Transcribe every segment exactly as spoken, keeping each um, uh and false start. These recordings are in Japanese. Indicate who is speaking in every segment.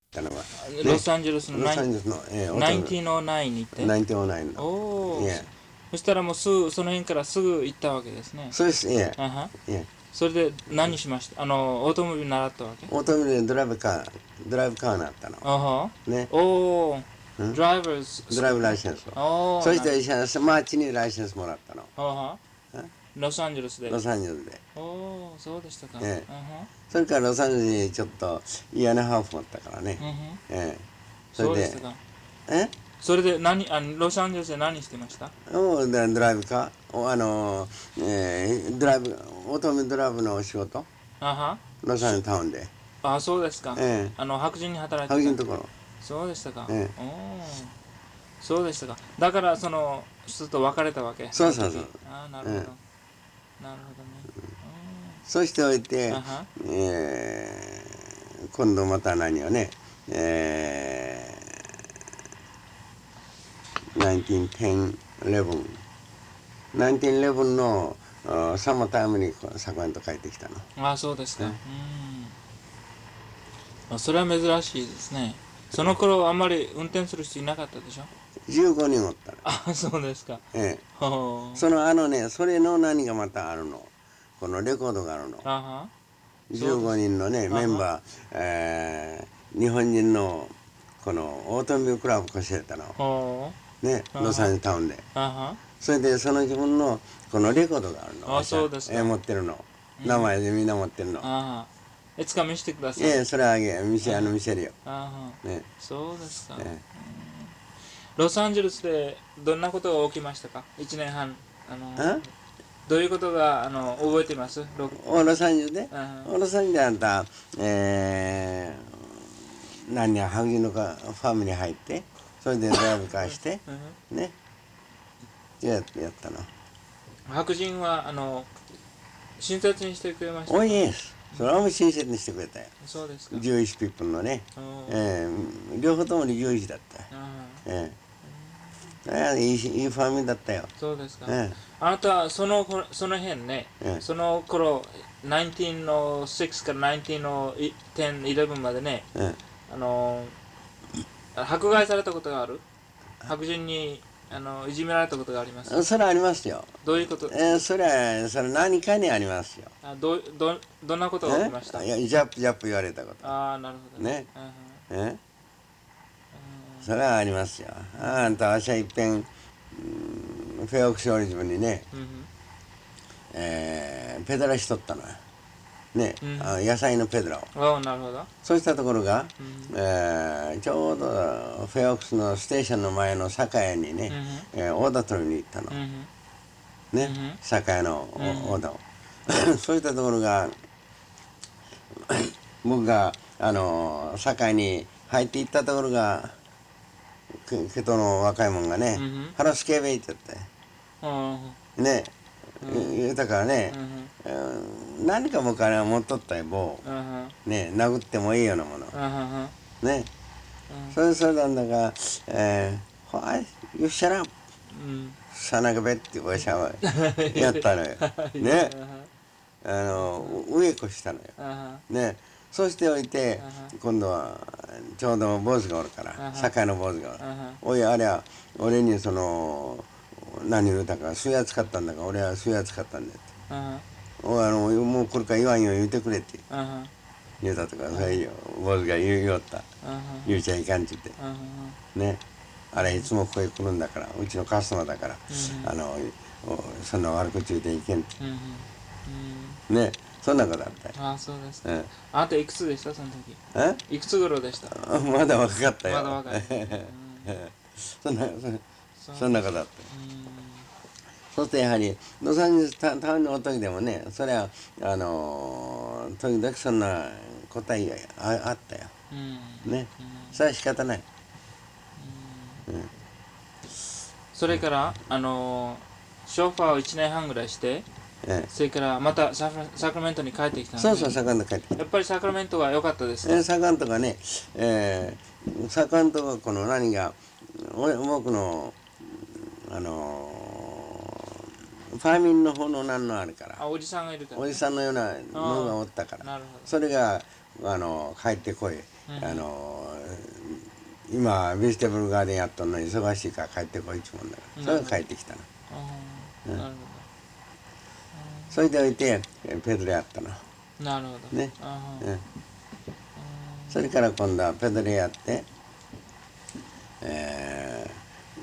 Speaker 1: たのは、
Speaker 2: ロサンゼルスの
Speaker 1: ロサンゼルスの、えー、
Speaker 2: ナインティーンオーナインに行って。
Speaker 1: ナインティーンオーナインの。
Speaker 2: おお、
Speaker 1: え
Speaker 2: そしたらもうすぐその辺からすぐ行ったわけですね。
Speaker 1: そうです、え
Speaker 2: あは
Speaker 1: え。
Speaker 2: それで何しました？あのオートモビル習ったわけ？
Speaker 1: オートモビルでドライブカー、ドライブカーになったの。
Speaker 2: あは
Speaker 1: ね。
Speaker 2: おお、
Speaker 1: うん
Speaker 2: ドライバーズ
Speaker 1: ドライブライセンスを。
Speaker 2: おお、
Speaker 1: そして一緒にマーチにライセンスもらったの。
Speaker 2: あは
Speaker 1: うん
Speaker 2: ロサンゼルスで。
Speaker 1: ロサンゼルスで。
Speaker 2: おお、そうでしたか。
Speaker 1: ええ
Speaker 2: あは
Speaker 1: それからロサンゼルスにちょっと嫌なハーフ持ったからね。
Speaker 2: うんうん
Speaker 1: ええそれで、
Speaker 2: そうでしたか。
Speaker 1: え
Speaker 2: それで何あのロサンゼルスで何してました？
Speaker 1: もうドドライブカー、おあの、えードライブ、オートモビルドライブのお仕事、
Speaker 2: あは
Speaker 1: ロサンゼルスタウンで。
Speaker 2: あ、そうですか。
Speaker 1: ええ
Speaker 2: あの白人に働いてた。
Speaker 1: 白人のところ。
Speaker 2: そうでしたか。
Speaker 1: ええ
Speaker 2: おお、そうでしたか。だからそのちょっと別れたわけ。
Speaker 1: そうそうそう
Speaker 2: の時ああ、なるほど。
Speaker 1: ええ
Speaker 2: なるほどね。
Speaker 1: そうしておいて、
Speaker 2: あは
Speaker 1: えー今度また何をね、えー、ナインティーンテン、イレブン、ナインティーンイレブンのあサマータイムにサクラメント帰ってきたの。
Speaker 2: ああ、そうですか。
Speaker 1: え
Speaker 2: うん。あ、それは珍しいですね。その頃あんまり運転する人いなかったでしょ？
Speaker 1: じゅうごにんおったの。
Speaker 2: あ、そうですか。
Speaker 1: ええ
Speaker 2: ほう。
Speaker 1: そのあのね、それの何がまたあるの。このレコードがあるの。
Speaker 2: あは
Speaker 1: じゅうごにんのね、
Speaker 2: そうです
Speaker 1: メンバー、えー日本人のこのオートモビルクラブこしれたの。
Speaker 2: ほう。
Speaker 1: ね、
Speaker 2: あは
Speaker 1: ロサンゼルスタウンで。
Speaker 2: あは
Speaker 1: それでその自分のこのレコードがあるの。
Speaker 2: あそうですか
Speaker 1: えー持ってるの。名前でみんな持ってるの。
Speaker 2: あはいつか見せてください。
Speaker 1: ええそれあげ、見せ、あの見せるよ。
Speaker 2: あは
Speaker 1: ね、
Speaker 2: そうですか。
Speaker 1: え
Speaker 2: ロサンゼルスでどんなことが起きましたか？いちねんはん。あの
Speaker 1: え
Speaker 2: どういうことがあの覚えてます？ロ
Speaker 1: おロサンゼルスで
Speaker 2: あ
Speaker 1: おロサンゼルスであんた、えー、何や白人のかファミリー入って、それでドライブ化して、
Speaker 2: うん
Speaker 1: ね、やってやったの。
Speaker 2: 白人はあの親切にしてくれましたか？
Speaker 1: おいえす。それはもう親切にしてくれたよ。
Speaker 2: そうですか。
Speaker 1: ジューイッシュピップルのね、
Speaker 2: おー
Speaker 1: えー、両方ともジューイッシュだった。
Speaker 2: あ
Speaker 1: ええいいしいいファミリーだったよ。
Speaker 2: そうですか。
Speaker 1: え
Speaker 2: あなたその頃その辺ね、
Speaker 1: ええ
Speaker 2: その頃ナインティーンのシックスからナインティーンのテン、イレブンまでね、
Speaker 1: ええ
Speaker 2: あの迫害されたことがある？白人にあのいじめられたことがあります？
Speaker 1: えそれはありますよ。
Speaker 2: どういうこと？
Speaker 1: えー、それはそれ何かにありますよ。
Speaker 2: あどうどどんなことが起きました？
Speaker 1: えいやジャップジャップ言われたこと。
Speaker 2: ああ、なるほど
Speaker 1: ね
Speaker 2: あは
Speaker 1: えそれはありますよ。あんたわしはいっぺん、うんフェアオークションオリジブにね、
Speaker 2: うん
Speaker 1: えー、ペドラしとったのよ。ね、
Speaker 2: うん
Speaker 1: あ野菜のペドラを。
Speaker 2: ああ、なるほど。
Speaker 1: そうしたところが、
Speaker 2: うん
Speaker 1: えーちょうどフェアオークスのステーションの前の酒屋にね、
Speaker 2: うん
Speaker 1: えーオーダー取りに行ったの。
Speaker 2: うん
Speaker 1: ね、
Speaker 2: うん
Speaker 1: 酒屋のオ
Speaker 2: うん
Speaker 1: オーダーを。そういったところが、僕が、あの、酒屋に入っていったところが、けけとの若いもんがね、
Speaker 2: うん
Speaker 1: ハラスケベイって言っ
Speaker 2: あ
Speaker 1: て、ね、
Speaker 2: うん
Speaker 1: 言うたからね
Speaker 2: あ、
Speaker 1: うん何か僕はね持っとったよ、棒。
Speaker 2: あは
Speaker 1: ね、殴ってもいいようなもの。
Speaker 2: あは
Speaker 1: ね。それそれなんだが、えー、Why? You shut up!
Speaker 2: うん
Speaker 1: さながべっておしゃはやったのよ。ね。あの、上越したのよ。
Speaker 2: あは
Speaker 1: ね。そうしておいて
Speaker 2: あは、
Speaker 1: 今度は、ちょうど坊主がおるから
Speaker 2: あは、
Speaker 1: 酒屋の坊主がおる
Speaker 2: あは。
Speaker 1: おい、あれは、俺にその、何言うたか、水圧買ったんだから、俺は水圧買ったんだって。
Speaker 2: あは
Speaker 1: おい、あの、もうこれから言わんよ、言うてくれって
Speaker 2: あは
Speaker 1: 言うたとか、それよ、坊主が言うよった。
Speaker 2: あは
Speaker 1: 言うちゃいかんって言って。
Speaker 2: あは
Speaker 1: ね。あれいつもここへ来るんだから、うちのカスタマーだから、
Speaker 2: うん
Speaker 1: あの、おそんな悪口言うていけんって。
Speaker 2: うんうん
Speaker 1: ね。そんなことだったよ。
Speaker 2: ああ、そうですか。
Speaker 1: え
Speaker 2: あなたいくつでしたその時？
Speaker 1: え
Speaker 2: いくつ頃でした？
Speaker 1: あまだ若かったよ。
Speaker 2: まだ若い。
Speaker 1: そんな、そそんなことだったよ。
Speaker 2: うん
Speaker 1: そしてやはり、ロサンゼルスタタウンの時でもね、それは、あのー、時々そんな答えがああったよ。
Speaker 2: うん
Speaker 1: ね。それは仕方ない。
Speaker 2: それからあのショーファーをいちねんはんぐらいして、
Speaker 1: ええ、
Speaker 2: それからまたサクラサクラメントに帰ってきたんですね。
Speaker 1: そうそう、サカント帰ってきた。
Speaker 2: やっぱりサクラメントが良かったですか？
Speaker 1: えー、サカントがね、えー、サカントがこの何が、俺僕の、あのー、ファーミンの方の何のあるから、
Speaker 2: あ、おじさんがいるから、ね、
Speaker 1: おじさんのようなのがおったから、
Speaker 2: なるほど。
Speaker 1: それが、あの、帰ってこい、
Speaker 2: うん
Speaker 1: あの、 今ベジタブルガーデンやっとんのに忙しいから帰ってこいっちゅうもんだから、それが帰ってきたの。
Speaker 2: あーなるほ
Speaker 1: それでおいてペドレやったの
Speaker 2: どなるほど
Speaker 1: ね、
Speaker 2: あー
Speaker 1: うん、それから今度はペドレやって、え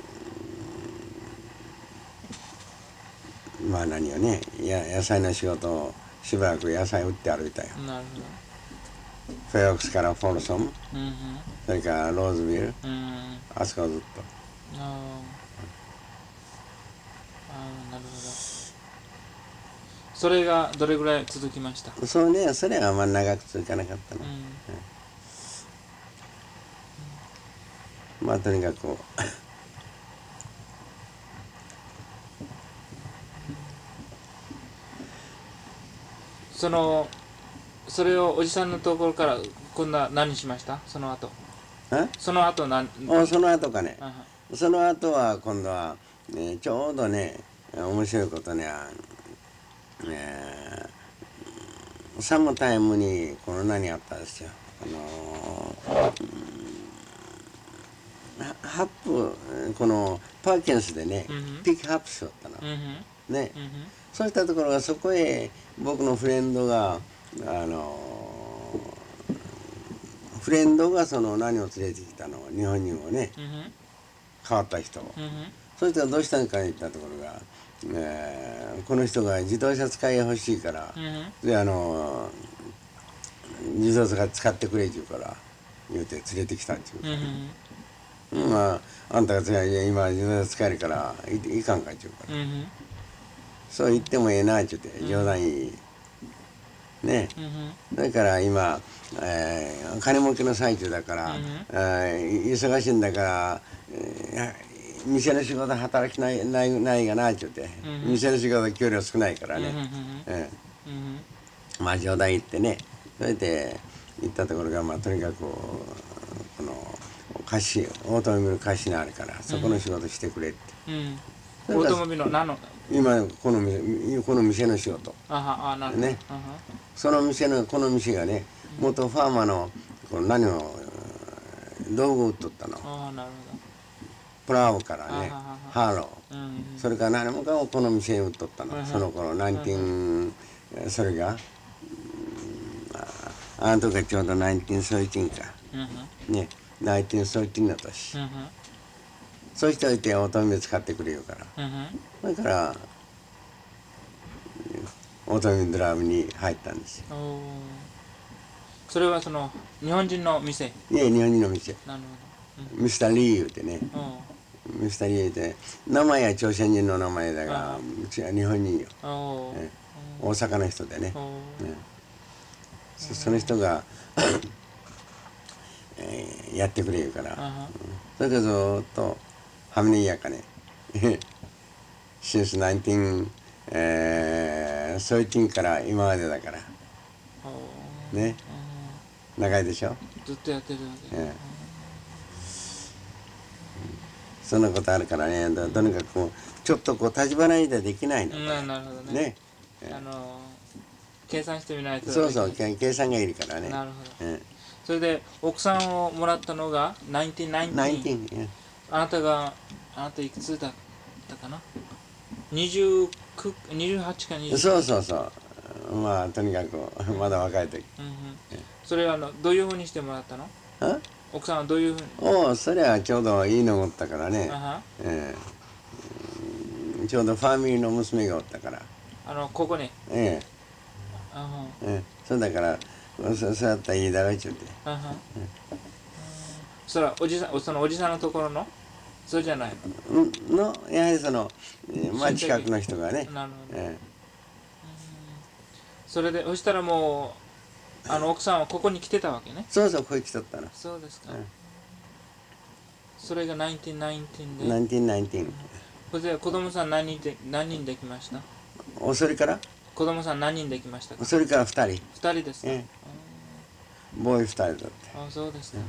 Speaker 1: ー、まあ何よね、や野菜の仕事をしばらく野菜売って歩いたよ。
Speaker 2: なるほど
Speaker 1: フェオックスからフォルソム、
Speaker 2: うん
Speaker 1: それからローズビル、
Speaker 2: うんうん
Speaker 1: あそこずっと。
Speaker 2: あーあーなるほどそれがどれぐらい続きました？
Speaker 1: そうね、それはあんまり長く続かなかったの。
Speaker 2: うん
Speaker 1: まあとにかく
Speaker 2: そのそれをおじさんのところから今度は何しました？その後
Speaker 1: あ
Speaker 2: その後何
Speaker 1: おその後かね、
Speaker 2: あは
Speaker 1: その後は今度は、ね、ちょうどね面白いことね、えー、サムタイムにこの何あったんですよ、あのー、ハップこのパーキンスでね、
Speaker 2: うん
Speaker 1: ピックアップしよったの、
Speaker 2: うんうん
Speaker 1: ね、
Speaker 2: うん
Speaker 1: そうしたところがそこへ僕のフレンドがあのー、フレンドがその何を連れてきたの、日本人をね、
Speaker 2: うん
Speaker 1: 変わった人を、
Speaker 2: うんうん
Speaker 1: そしたらどうしたのか言ったところが、えーこの人が自動車使い欲しいから、
Speaker 2: うん
Speaker 1: であの自動車使ってくれって言うから言うて連れてきたって言うか
Speaker 2: うんうん
Speaker 1: ら、まああんたが使い今自動車使えるからいいかんかって言うから、
Speaker 2: うん
Speaker 1: そう言ってもええなって言って冗談いい、ね、
Speaker 2: うん
Speaker 1: だから今、えー金儲けの最中だから、
Speaker 2: うん
Speaker 1: えー忙しいんだから、えー店の仕事働きないないないがなって言って、
Speaker 2: うん
Speaker 1: 店の仕事給料少ないからね、
Speaker 2: うんうん
Speaker 1: え
Speaker 2: うん
Speaker 1: ーまあ冗談言ってね、それで行ったところが、まあ、とにかくこの貸しオートモビル貸しがあるからそこの仕事してくれって、
Speaker 2: うんオートモビルの何の
Speaker 1: 今この店この店の仕事
Speaker 2: あはあなるほど
Speaker 1: ね
Speaker 2: あは
Speaker 1: その店のこの店がね元ファーマーのこの何を道具売っとったの、
Speaker 2: ああなる
Speaker 1: プラウからね
Speaker 2: あははは
Speaker 1: ハロ
Speaker 2: ほどうん
Speaker 1: ー、それから何もかもこの店に売っとったの、
Speaker 2: うん
Speaker 1: その頃ナインティーンそれがああの時はちょうどナインティーンソイティーンか
Speaker 2: うんうん
Speaker 1: ねナインティーンソイティーンの年、
Speaker 2: うんうん
Speaker 1: そうしておいてオートモビル使ってくれよから
Speaker 2: うんうん
Speaker 1: それからオートモビルドライブに入ったんですよ。
Speaker 2: おーそれはその日本人の店
Speaker 1: いえ日本人の店
Speaker 2: なる
Speaker 1: ミスターリー言うてね
Speaker 2: ほど
Speaker 1: ミスターリー言うて名前は朝鮮人の名前だが
Speaker 2: あ
Speaker 1: うちは日本人よ、
Speaker 2: うんおー
Speaker 1: え大阪の人でね、
Speaker 2: おー
Speaker 1: えそその人が、えーやってくれるから、
Speaker 2: あは
Speaker 1: それでずーっとハムネイヤーかねsince ナインティーン、えー、ソイティーンから今までだから
Speaker 2: おー
Speaker 1: ね長いでしょ、
Speaker 2: ずっとやってるわけ
Speaker 1: ええそんなことあるからねととにかくこうちょっとこう立ち払いでできないの、
Speaker 2: ななるほどね
Speaker 1: ね、
Speaker 2: あのー計算してみないと
Speaker 1: そうそう
Speaker 2: できない
Speaker 1: け計算がいるからね、
Speaker 2: なるほど
Speaker 1: え
Speaker 2: それで奥さんをもらったのがナインティーンナインティーン
Speaker 1: ナインティーン、え
Speaker 2: あなたがあなたいくつだったかなにじゅうきゅう、にじゅうはちかにじゅうきゅう
Speaker 1: そうそうそうまあとにかくまだ若い時
Speaker 2: うんうんそれはあのどういうふうにしてもらったの
Speaker 1: あ
Speaker 2: 奥さんはどういうふうに
Speaker 1: おおそれはちょうどいいのおったからね
Speaker 2: あ、は
Speaker 1: ええちょうどファミリーの娘がおったから
Speaker 2: あのここに
Speaker 1: え
Speaker 2: あは
Speaker 1: えええそうだからそそうやったらいいだろうっちゅうて
Speaker 2: あはそれはおじさんそのおじさんのところのそうじゃない
Speaker 1: んのやはりその、えまあ、近くの人がね
Speaker 2: のなるほど
Speaker 1: え
Speaker 2: それでそしたらもうあの奥さんはここに来てたわけね
Speaker 1: えそうそうここへ来とったの
Speaker 2: そうですか
Speaker 1: うん
Speaker 2: それがナインティーンナインティーンで
Speaker 1: ナインティーンナインティーン
Speaker 2: それで子供さん何人で何人できました
Speaker 1: おそれから
Speaker 2: 子供さん何人できましたか
Speaker 1: それからふたり
Speaker 2: ふたりですか、
Speaker 1: えボーイふたりだって
Speaker 2: ああそうですか、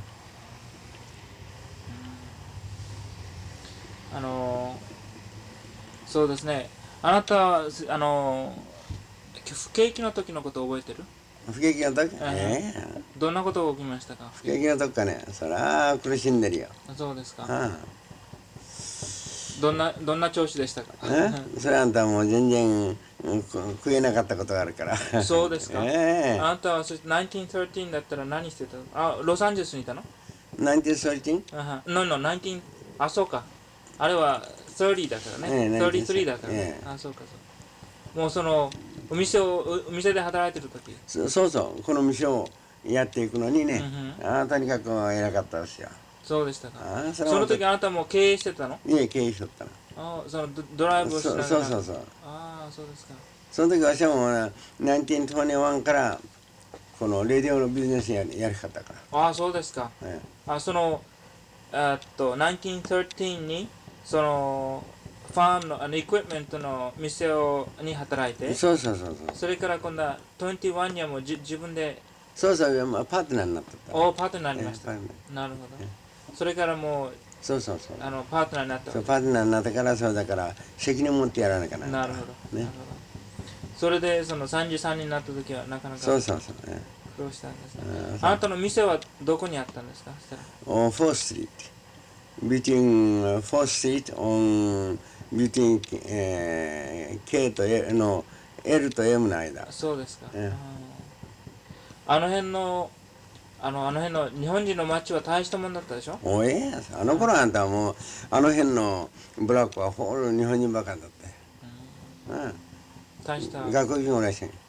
Speaker 2: うんあのーそうですねあなたはあのー不景気の時のこと覚えてる
Speaker 1: 不景気の時、
Speaker 2: あ
Speaker 1: ええ
Speaker 2: どんなことが起きましたか？
Speaker 1: 不景気の時かね、そりゃあ苦しんでるよ。
Speaker 2: あそうですか。
Speaker 1: あ
Speaker 2: どんなどんな調子でしたか？
Speaker 1: あえそれあんたもう全然うんく食えなかったことがあるから。
Speaker 2: そうですか。
Speaker 1: ええ
Speaker 2: あなたはそしてせんきゅうひゃくじゅうさんだったら何してたの？あ、ロサンゼルスにいたの？
Speaker 1: なんてそれちん
Speaker 2: あは。No, no, じゅうきゅう、あ、そうか。あれはさんじゅうだからね。
Speaker 1: ええ
Speaker 2: さんじゅうさんだからね。
Speaker 1: ええ
Speaker 2: あ、そうかそう。もうその、お店を、お店で働いてる時。
Speaker 1: そそうそう、この店をやっていくのにね、
Speaker 2: うん
Speaker 1: ああとにかく偉かったですよ。
Speaker 2: そうでしたか。
Speaker 1: ああそれは
Speaker 2: その時あなたも経営してたの？
Speaker 1: 家経営しとったの。
Speaker 2: あ、そのドドライブをしなが
Speaker 1: そ
Speaker 2: ら。
Speaker 1: うそうそうそう。
Speaker 2: ああ、そうですか。
Speaker 1: その時わしはもうなせんきゅうひゃくにじゅういちからこのレディオのビジネスやりやり方か
Speaker 2: ああ、そうですか。
Speaker 1: ら。え
Speaker 2: あ、その、えっと、せんきゅうひゃくじゅうさんに、その、ファームの、あの、エクイプメントの店を、に働いて、
Speaker 1: えそうそうそうそう。
Speaker 2: それから今度はにじゅういちにはもうじ自分で、
Speaker 1: そうそう、まあ、パートナーになっとったね。
Speaker 2: おパートナーになりました。
Speaker 1: ええパートナー
Speaker 2: なるほど。それからもう、
Speaker 1: そうそうそう。
Speaker 2: あの、パートナーになった
Speaker 1: そう
Speaker 2: わ
Speaker 1: パートナーになってからそうだから責任持ってやらなきゃな
Speaker 2: け。
Speaker 1: らんから
Speaker 2: なるほど。
Speaker 1: ね。
Speaker 2: なるほど。それで、そのさんじゅうさんになった時はなかなか苦
Speaker 1: そうそうそう。え
Speaker 2: 労したんですね。
Speaker 1: え
Speaker 2: あなたの店はどこにあったんですか？そしたら。
Speaker 1: on Fourth Street. Between uh, Fourth Street on between、えー、K と L の L と M の間。
Speaker 2: そうですか。
Speaker 1: ええ
Speaker 2: あーあの辺の、あの、あの辺の日本人の街は大したもんだったでしょ？
Speaker 1: おえあの頃あんたはもうあの辺のブラックはホール日本人ばかりだったよ。
Speaker 2: 大した。
Speaker 1: うん、外国人おらしい。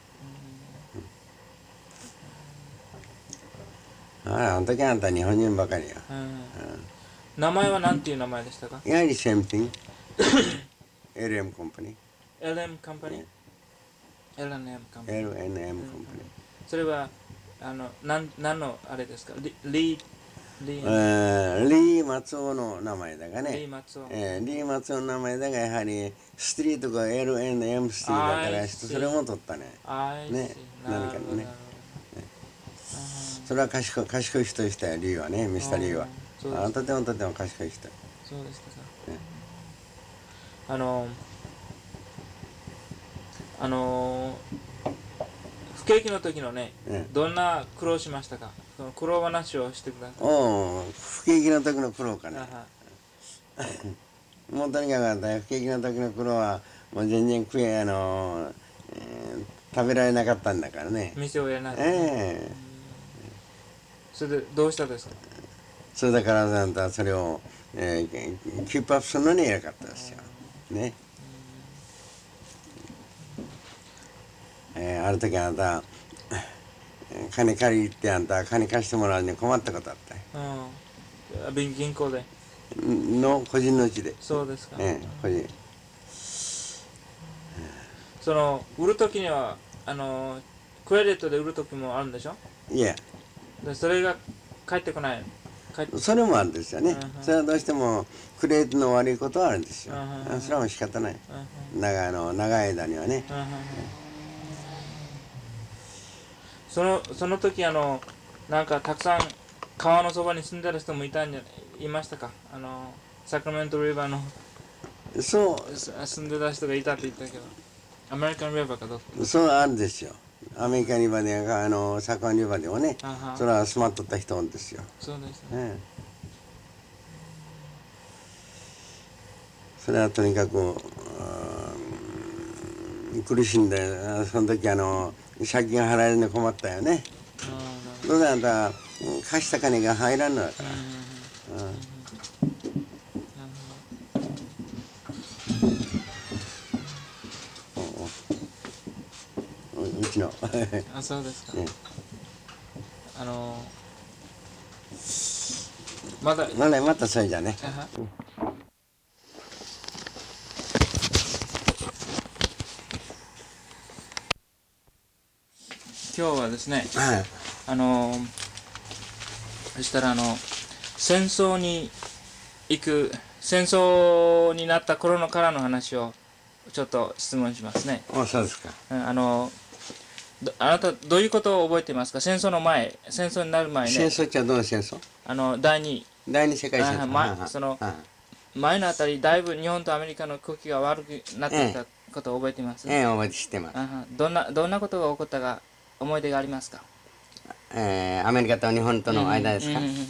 Speaker 1: ああ、あの時あんた日本人ばかりよ。
Speaker 2: うん名前は何ていう名前でしたか？
Speaker 1: やはり same thing. エルエム コンパニー。
Speaker 2: エルエム カンパニー エルエム カンパニー
Speaker 1: エルエヌエム コンパニー。
Speaker 2: それはあのなん何のあれですか？リリーリー
Speaker 1: えーリー松尾の名前だがね。
Speaker 2: リー松尾
Speaker 1: えーリー松尾の名前だがやはりストリートが エルエヌエム ストリートだから
Speaker 2: I see
Speaker 1: それも取ったね。
Speaker 2: あい
Speaker 1: ね
Speaker 2: なる
Speaker 1: 何かのね
Speaker 2: ほどなるほど
Speaker 1: それは賢い賢い人でしたよ、リーはね、ミスターリーは。
Speaker 2: そうです
Speaker 1: あとてもとても賢い人。
Speaker 2: そうですか
Speaker 1: ね
Speaker 2: あのあの不景気の時のね
Speaker 1: ね
Speaker 2: どんな苦労しましたか？その苦労話をしてください。
Speaker 1: おお、不景気の時の苦労かね。
Speaker 2: あは
Speaker 1: もうとにかくあんた不景気の時の苦労はもう全然食え、あのーえー食べられなかったんだからね。
Speaker 2: 店をやらないと、
Speaker 1: ええ
Speaker 2: それでどうしたですか？
Speaker 1: それだからあんたそれを、えー、キープアップするのに偉かったですよ。ね。えーある時あんた金借りってあんた金貸してもらうに困ったことあったよ。
Speaker 2: うん銀銀行で
Speaker 1: の個人のうちで。
Speaker 2: そうですか、
Speaker 1: ええ個人。
Speaker 2: その売る時にはあのクレジットで売る時もあるんでしょ？
Speaker 1: いや、
Speaker 2: でそれが返ってこない返って
Speaker 1: それもあるんですよね。
Speaker 2: うんうん
Speaker 1: それはどうしてもクレートの悪いことはあるんですよ
Speaker 2: うんうん。
Speaker 1: それはもう仕方ない。
Speaker 2: うん
Speaker 1: 長いの長い間にはね。
Speaker 2: うんうんうんそのその時あのなんかたくさん川のそばに住んでる人もいたんじゃいましたか？あのサクラメントリバーの
Speaker 1: そう
Speaker 2: す住んでた人がいたって言ったけどアメリカンリバーかどうか
Speaker 1: そうあるんですよ。アメリカリバーであのサカンリバーでもね、
Speaker 2: あは
Speaker 1: それは住まっとった人おるんですよ。
Speaker 2: そうですね
Speaker 1: ええそれはとにかくうん苦しんで、その時あの借金払えるの困ったよね。
Speaker 2: あ
Speaker 1: どうだあんた貸した金が入らんのだか
Speaker 2: あなる
Speaker 1: ら。うん
Speaker 2: ほど
Speaker 1: ううちの
Speaker 2: あそうですか
Speaker 1: ね
Speaker 2: あのまだ
Speaker 1: まだまたそれじゃね。
Speaker 2: あは今日はですね
Speaker 1: はい
Speaker 2: あのそしたらあの戦争に行く戦争になった頃のからの話をちょっと質問しますね。
Speaker 1: あそうですか。
Speaker 2: うんあのどあなたどういうことを覚えていますか？戦争の前戦争になる前ね
Speaker 1: 戦争ってどの戦争？
Speaker 2: あの第二
Speaker 1: 第二世界戦
Speaker 2: あ
Speaker 1: 争。
Speaker 2: ま
Speaker 1: はいはい
Speaker 2: その
Speaker 1: はい
Speaker 2: 前のあたりだいぶ日本とアメリカの空気が悪くなってきたことを覚えています、
Speaker 1: ええ覚えて知ってます。
Speaker 2: あはどんなどんなことが起こったか思い出がありますか？
Speaker 1: えーアメリカと日本との間ですか？
Speaker 2: うんうんうん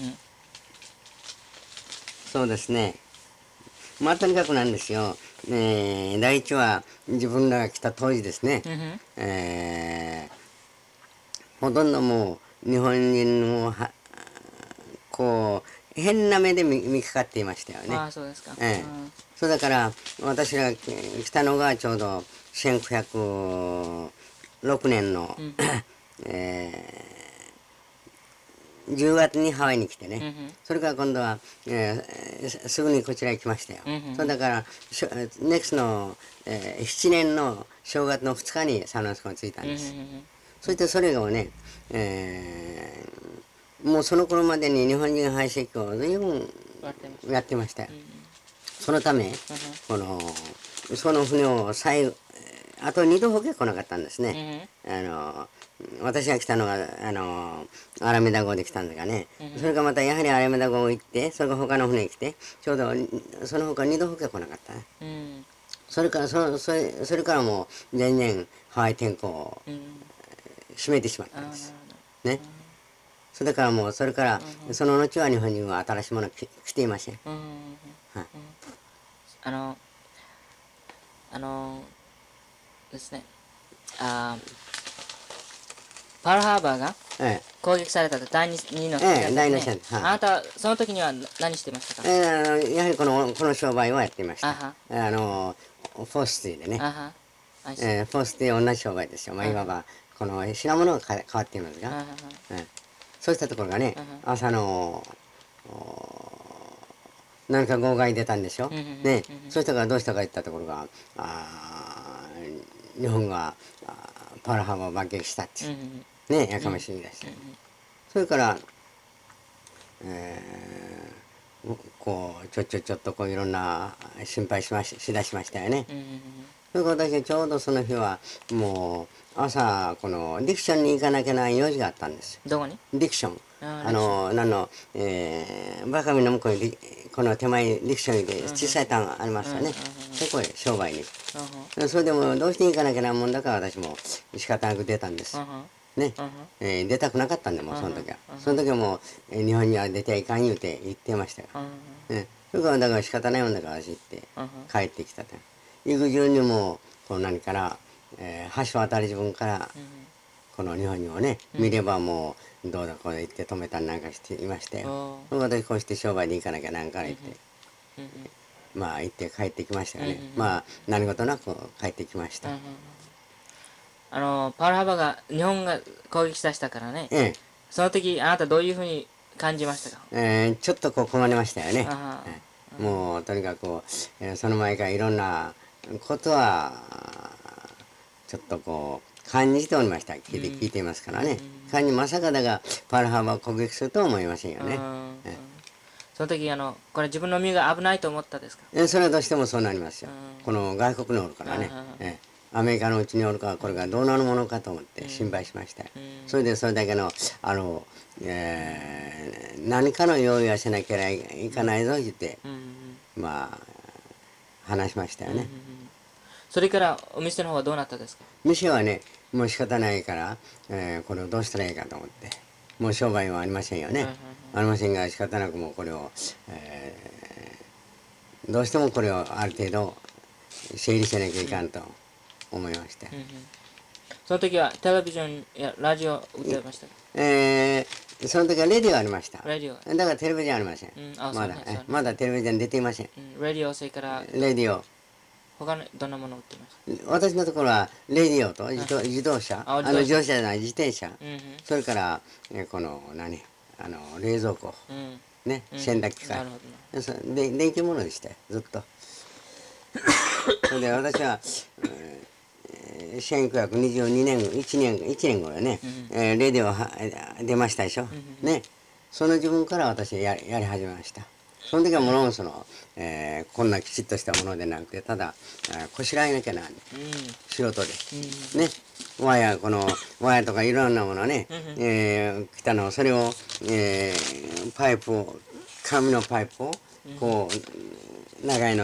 Speaker 1: そうですね。まあとにかくなんですよ、えー第一は自分らが来た当時ですね、
Speaker 2: うんうんうん
Speaker 1: えーほとんどもう日本人もはこう変な目で見見かかっていましたよね。
Speaker 2: ああ、そうですか。
Speaker 1: ええ、そうだから私が来たのがちょうどせんきゅうひゃくろくねんの、
Speaker 2: うんうん
Speaker 1: えーじゅうがつにハワイに来てね、
Speaker 2: うんうん
Speaker 1: それから今度は、えーすぐにこちらへ来ましたよ。
Speaker 2: うんうん
Speaker 1: そうだからしょネクストの、えー、しちねんの正月のふつかにサンフランシスコに着いたん
Speaker 2: うんうん
Speaker 1: です。
Speaker 2: うん
Speaker 1: そしてそれをね、えーもうその頃までに日本人排斥を随分
Speaker 2: やってました。
Speaker 1: やってましたよ。
Speaker 2: うんうん
Speaker 1: そのため、このその船を最後あとにどほけ来なかったんですね。あの私が来たのがあのアラメダ号で来たんだがね、それがまたやはりアラメダ号行ってそれが他の船に来てちょうどその他にどほけ来なかったね。
Speaker 2: うんうん
Speaker 1: それからそそれそれからもう全然ハワイ天候を
Speaker 2: うん
Speaker 1: 閉めてしまっ
Speaker 2: ああ、なる
Speaker 1: たんです
Speaker 2: ほ
Speaker 1: ね。それからもうそれからその後は日本人は新しいものを着着ていません。
Speaker 2: ど。うんうんうん
Speaker 1: はい
Speaker 2: あの、あのですね、あーパールハーバーが
Speaker 1: え
Speaker 2: 攻撃されたと第二の日
Speaker 1: ええ
Speaker 2: だった
Speaker 1: 第二の
Speaker 2: ね
Speaker 1: 日はい
Speaker 2: あなた、その時には何してましたか？
Speaker 1: ええーあのやはりこのこの商売をやっていました。
Speaker 2: あは
Speaker 1: あのフォースティーでね、
Speaker 2: あはあし
Speaker 1: えーフォースティー同じ商売ですよ。まあ、いわばこの品物がか変わっていますが、
Speaker 2: あは
Speaker 1: ええそうしたところがね、
Speaker 2: うん
Speaker 1: 朝のお何か号外出たんでしょ、
Speaker 2: うんうんうん
Speaker 1: ね、
Speaker 2: うん
Speaker 1: そうしたからどうしたか言ったところが、あー日本があーパールハーバーを爆撃したって、
Speaker 2: うんうん
Speaker 1: ね、やかましい言い出して、それから、えーこうちょちょちょっとこういろんな心配しまししだしましたよね。
Speaker 2: うんうんうん
Speaker 1: それから私はちょうどその日はもう朝このディクションに行かなきゃない用事があったんですよ。
Speaker 2: どこに？
Speaker 1: ディクション。
Speaker 2: あ
Speaker 1: あの、何の、えー、バカミの向こうにディ、この手前にディクションで小さいタウンありますよね。そこへ商売に。それでもどうして行かなきゃなもんだから私も仕方なく出たんです。ね。えー出たくなかったんで、もうその時は。その時はもう、えー日本には出てはいかん言うて言ってましたよ。ね。それからだから仕方ないもんだから私行って帰ってきたと。行く中にもこう何から、えー橋渡り自分からこの日本人をね、見ればもうどうだこうだ言って止めたりなんかしていましたよ。私こうして商売で行かなきゃなんから言って、まあ行って帰ってきましたよね。まあ何事なく帰ってきました。
Speaker 2: あの、パールハーバーが日本が攻撃しだしたからね、
Speaker 1: ええ
Speaker 2: その時あなたどういうふうに感じましたか？
Speaker 1: えーちょっとこう困りましたよね。
Speaker 2: あ
Speaker 1: ええもうとにかく、えーその前からいろんなことはちょっとこう感じておりました。聞いて、聞いていますからね。感じまさかだがパールハーバーを攻撃するとは思いませんよね。
Speaker 2: うんその時あの、これ自分の身が危ないと思ったですか？
Speaker 1: えそれはどうしてもそうなりますよ。
Speaker 2: うん
Speaker 1: この外国におるからね、えアメリカのうちにおるからこれがどうなるものかと思って心配しましたよ。それでそれだけのあの、えー何かの用意はしなきゃいかないぞ言って
Speaker 2: うんうん
Speaker 1: まあ話しましたよね。
Speaker 2: それからお店の方はどうなったですか？
Speaker 1: 店はねもう仕方ないから、えーこれをどうしたらいいかと思ってもう商売はありませんよね。ありませんが仕方なくもうこれを、えーどうしてもこれをある程度整理しなきゃいかんと思いました。
Speaker 2: その時はテレビジョンやラジオ売ってましたか？
Speaker 1: えーその時はレディオありました。
Speaker 2: ラジオ
Speaker 1: だからテレビジョンありません。
Speaker 2: うんあ
Speaker 1: まだ、
Speaker 2: そうねそうね
Speaker 1: えまだテレビジョン出ていません。
Speaker 2: うんラジオそれから
Speaker 1: レディオ。
Speaker 2: 他のどんなもの売ってました？
Speaker 1: 私のところはレディオと自動自動車、
Speaker 2: あ
Speaker 1: あの自動車じゃない自転車、
Speaker 2: うんうん
Speaker 1: それから、えこの何あの冷蔵庫、
Speaker 2: うん
Speaker 1: ね、洗濯機械
Speaker 2: なるほどな
Speaker 1: そで電気物でしたよずっと。それで私は、えーせんきゅうひゃくにじゅうにねんいちねんいちねん頃ね、えーレディオは出ましたでしょ、ねその自分から私ややり始めました。その時はものその、えーこんなきちっとしたものでなくてただえーこしらえなきゃなん素人で、ねワイヤーこのワイヤーとかいろんなものね、えー来たのそれを、えーパイプを紙のパイプをこう長いの切っ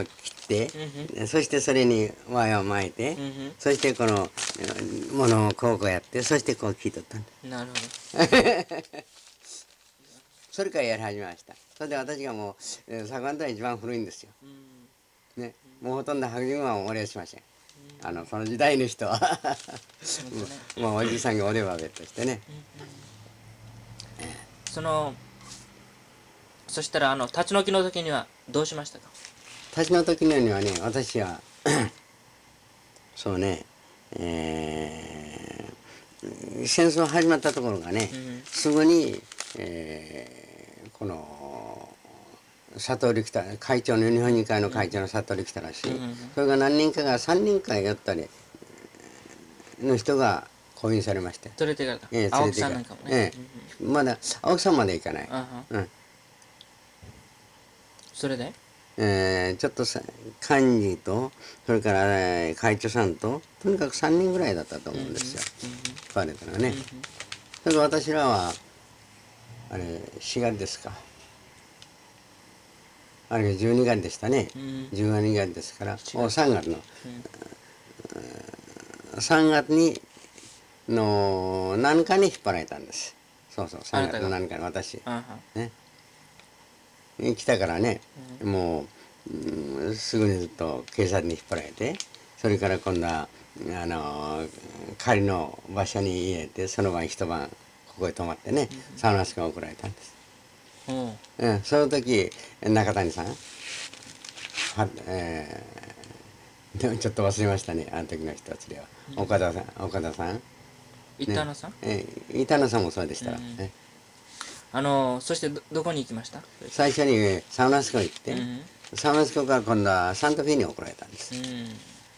Speaker 1: って、そしてそれにワイを巻いて、そしてこのものをこうこうやって、そしてこう切っとったんで
Speaker 2: なるほど。
Speaker 1: それからやり始めました。それで私がもう左官とは一番古いんですよ、ね、もうほとんど白人はお礼しません、あのその時代の人はもうおじさんがお礼は別としてね。
Speaker 2: そのそしたらあの立ち退きの時にはどうしましたか？
Speaker 1: 立ちの時のにはね、私はそうね、えー戦争始まったところがね、すぐに、えーこの佐藤力太会長の日本議会の会長の佐藤力太らしい、それが何人かがさんにんかやったりの人が攻撃されまして、
Speaker 2: 連れて行かれ
Speaker 1: ええ
Speaker 2: た。青木さん
Speaker 1: 連れて行か
Speaker 2: なんかもね。
Speaker 1: ええまだ青木さんまで行かない、
Speaker 2: あは
Speaker 1: うん
Speaker 2: それで
Speaker 1: えーちょっとさ幹事とそれからえー会長さんととにかくさんにんぐらいだったと思うんですよ、食われたのはね。それで私らはあれしがつですか、あれがじゅうにがつでしたね、じゅうにがつですからおさんがつの、さんがつにの何かに引っ張られたんです。そうそうさんがつの何かに私
Speaker 2: あは
Speaker 1: ね来たからね、もう、うん、すぐにずっと警察に引っ張られて、それから今度はあの仮の場所に入れて、その晩一晩ここへ泊まってね、サウナスが送られたんです。
Speaker 2: うん
Speaker 1: うん、その時中谷さんは、えー、でもちょっと忘れましたね、あの時の人たちでは、うん、岡田さん岡田さん
Speaker 2: 板野さん、ね
Speaker 1: えー、板野さんもそうでしたら、うんね、
Speaker 2: あのそしてどどこに行きました？
Speaker 1: 最初にサウナスコ行って、うん、サウナスコから今度はサンタフェに送られたんです、うんうん、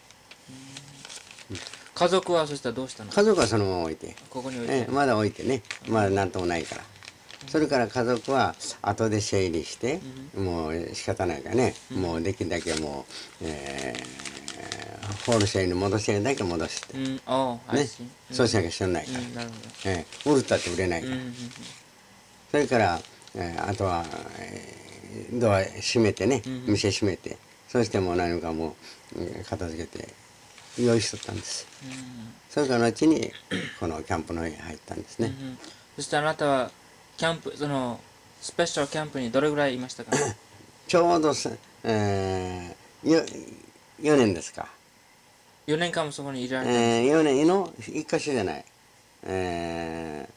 Speaker 2: 家族はそしたらどうしたの？
Speaker 1: 家族はそのまま置いて、
Speaker 2: ここに置いて、
Speaker 1: えー、まだ置いてね、まだ何ともないから、それから家族は後で整理して、うん、もう仕方ないからね、うん、もうできるだけもう、えー、ホールセールに戻せるだけ戻して、うん、ね、そうしなきゃしょうがないから、うんえー、売るったって売れないから、うん、それから、えー、あとは、えー、ドア閉めてね、うん、店閉めて、そしてもう何かもう、うん、片付けて用意しとったんです、うん、それから後にこのキャンプの家に入ったんですね、うん、
Speaker 2: そしてあなたはキャンプ、そのスペシャルキャンプにどれぐらいいましたか？
Speaker 1: ちょうど、えー、よよねんですか。
Speaker 2: よねんかんもそこにいられたんですか？
Speaker 1: えー、よねんのいっかしょじゃない、え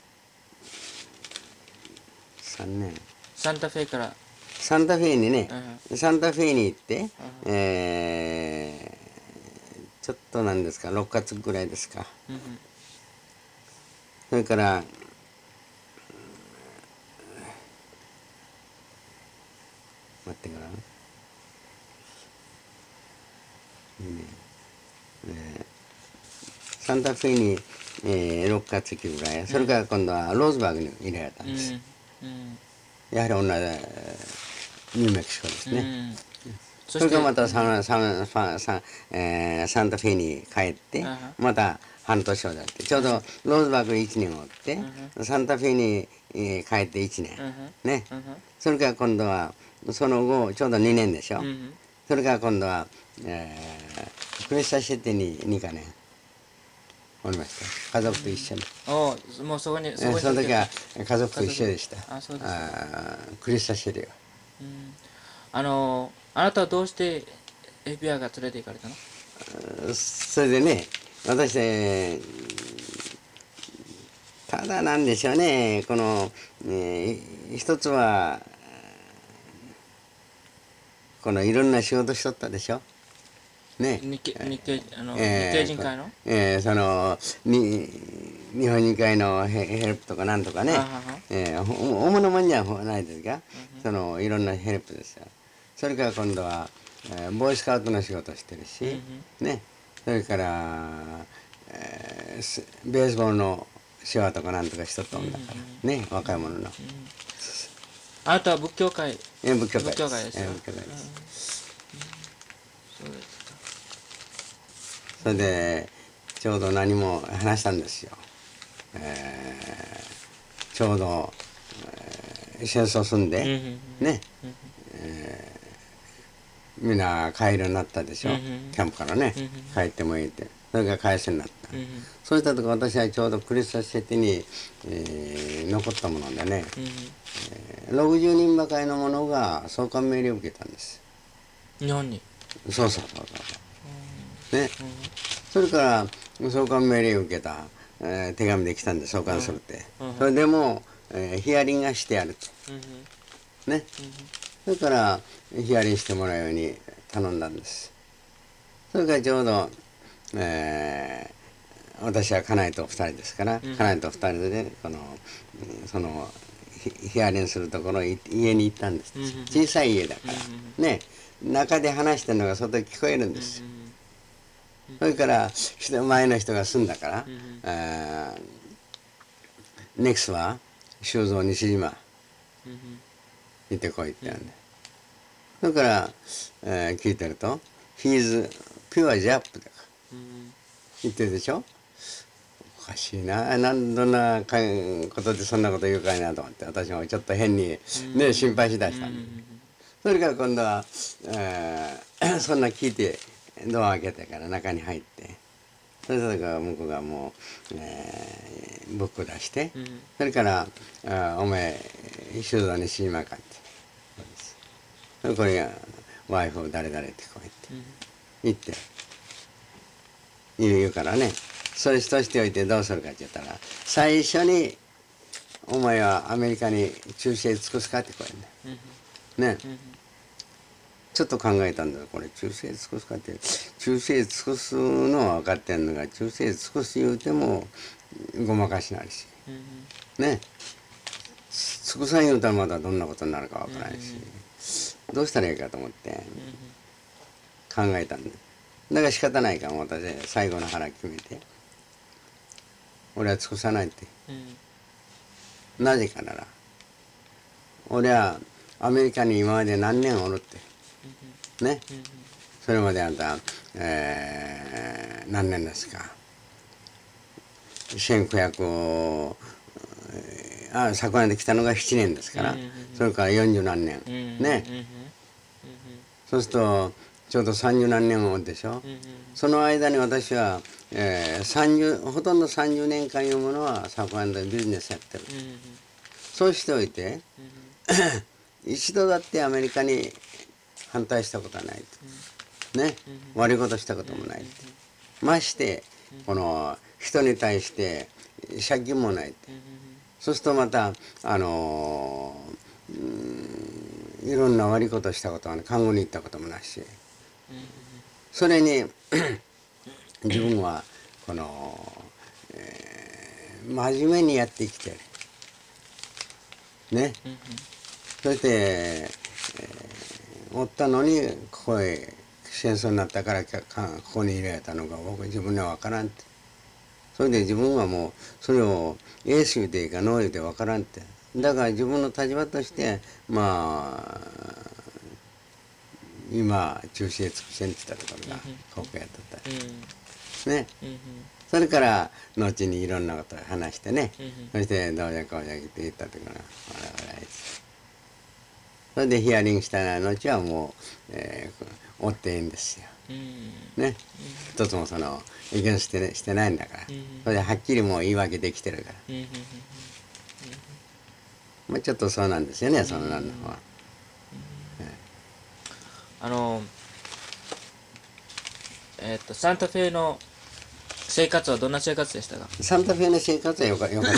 Speaker 1: ー、さんねん
Speaker 2: サンタフェから
Speaker 1: サンタフェにね、
Speaker 2: うん、
Speaker 1: サンタフェに行って、うん、えー、ちょっとなんですかろっかつぐらいですか、うん、それから待ってからいいね、えー、サンタフェに、えー、ろっかつきぐらい、それから今度はローズバーグに入れられたんです、うんうん、やはり同じニューメキシコですね、うん、それからまたサン、サン、サン、サン、えー、サンタフェに帰って、また半年をだって、ちょうどローズバーグいちねんおって、サンタフェに、えー、帰っていちねん、ね、それから今度はその後ちょうどにねんでしょ、それから今度は、えー、クリスタシティににかねんおりました、家族と一緒に、
Speaker 2: おお、もうそこにそこに、
Speaker 1: その時は家族と一緒でした。
Speaker 2: あ、そうですか。
Speaker 1: あクリスタシティは、
Speaker 2: うん、あのあなたはどうして エフビーアイ が連れて行かれたの？
Speaker 1: それでね、私ね、ただなんでしょうね、この、えー、一つはこのいろんな仕事しとったでしょね、
Speaker 2: 日系日系あの、えー、日系人会の、
Speaker 1: えー、そのに日本人会のヘヘルプとかなんとかね、えー、主なもんじゃないですが、そのいろんなヘルプですよ。それから今度は、えー、ボーイスカウトの仕事してるし、ね、それから、えー、ベースボールの仕事とかなんとかしとったんだからね、若い者の。
Speaker 2: あなたは仏教界、
Speaker 1: えー、仏教会です。
Speaker 2: 仏教会ですよ。
Speaker 1: 仏教会です。
Speaker 2: そうですか。
Speaker 1: それでちょうど何も話したんですよ、えー、ちょうど、えー、戦争済んで、ね、えー、 みんな帰るようになったでしょ、
Speaker 2: うんうん
Speaker 1: キャンプからね、
Speaker 2: うんうん
Speaker 1: 帰ってもいいってそれから返すようになった、
Speaker 2: うんうん
Speaker 1: そうしたとこ私はちょうどクリスマスシティに、えー残ったものでね、
Speaker 2: うん
Speaker 1: えーろくじゅうにんばかりの者が送還命令を受けたんです。
Speaker 2: 日本に。
Speaker 1: そうそうそうそうね、それから送還命令を受けた、えー手紙で来たんで送還するって、
Speaker 2: うんうん
Speaker 1: それでも、えーヒアリングがしてやると
Speaker 2: うんうん
Speaker 1: ね、それからヒアリングしてもらうように頼んだんです。それからちょうど、えー私は家内とふたりですから、
Speaker 2: うん
Speaker 1: 家内とふたりで、ね、このそのヒヒアリングするところい家に行ったんです、
Speaker 2: うんうん
Speaker 1: 小さい家だから、
Speaker 2: うん
Speaker 1: ね、中で話してるのが外で聞こえるんですよ、それから前の人が住んだから、
Speaker 2: うんうん
Speaker 1: あーネクスは修造西島
Speaker 2: うんうん
Speaker 1: 行ってこいって言うんで、それから、えー聞いてると「He is pure Jap」とか
Speaker 2: うん
Speaker 1: 言ってるでしょ。おかしいな、なんどんなかことでそんなこと言うかいなと思って私もちょっと変に、ね、心配しだしたんで、それから今度は、えーそんな聞いてドア開けてから中に入ってそれから向こうがもう、えーブック出して、
Speaker 2: うん
Speaker 1: それから「あおめえ修造にしまか」ってそうです。それこれがワイフ誰々ってこう言って言って言うからね、それとしておいてどうするかって言ったら最初に「お前はアメリカに忠誠尽くすか?」ってこう言うね。ね、ちょっと考えたんだよこれ忠誠尽くすかって忠誠尽くすのは分かってんのが忠誠尽くす言うてもごまかしなるしね、尽くさん言うたらまだどんなことになるか分からないし、どうしたらいいかと思って考えたんだ。だから仕方ないから私最後の腹決めて俺は尽くさないって。なぜかなら俺はアメリカに今まで何年おるってね、それまであんた、えー、何年ですかせんきゅうひゃくあ昨年で来たのがななねんですから、それからよんじゅう何年ね、そうするとちょうどさんじゅう何年おるでしょ、その間に私は、えー、さんじゅうほとんどさんじゅうねんかんいうものは昨年でビジネスやってる、そうしておいて一度だってアメリカに反対したことはないとね、悪いことしたこともないと、ましてこの人に対して借金もないと、そうするとまたあのー、いろんな悪いことしたことは、ね、看護に行ったこともないし、それに自分はこの、えー、真面目にやってきてね、そして、えー、おったのにここへ戦争になったからここに入れられたのが僕自分には分からんって、それで自分はもうそれをエース言うていいかノー言うて分からんって、だから自分の立場としてまあ今忠誠尽くせんって言ったところがここやっとったね、それから後にいろんなことを話してね、そしてどうじゃこうじゃって言ったところがそれでヒアリングした後はもう、えー、追っていいんですよ、ね、一つもその意見して、ね、してないんだから、それではっきりもう言い訳できてるから、まあちょっとそうなんですよね、そのなんの方は。
Speaker 2: あのえっとサンタフェの生活はどんな生活でしたか？
Speaker 1: サンタフェの生活はよかよかった、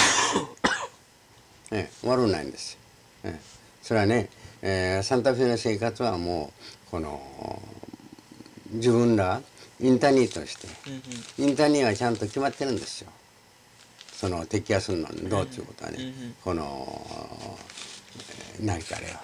Speaker 1: ええ、悪ないんですよ、ええ、それはね、えー、サンタフェの生活はもうこの自分らインターニーとして、インターニーはちゃんと決まってるんですよ、その摘発するのにどうっていうことはね、この、えー、何かあれは、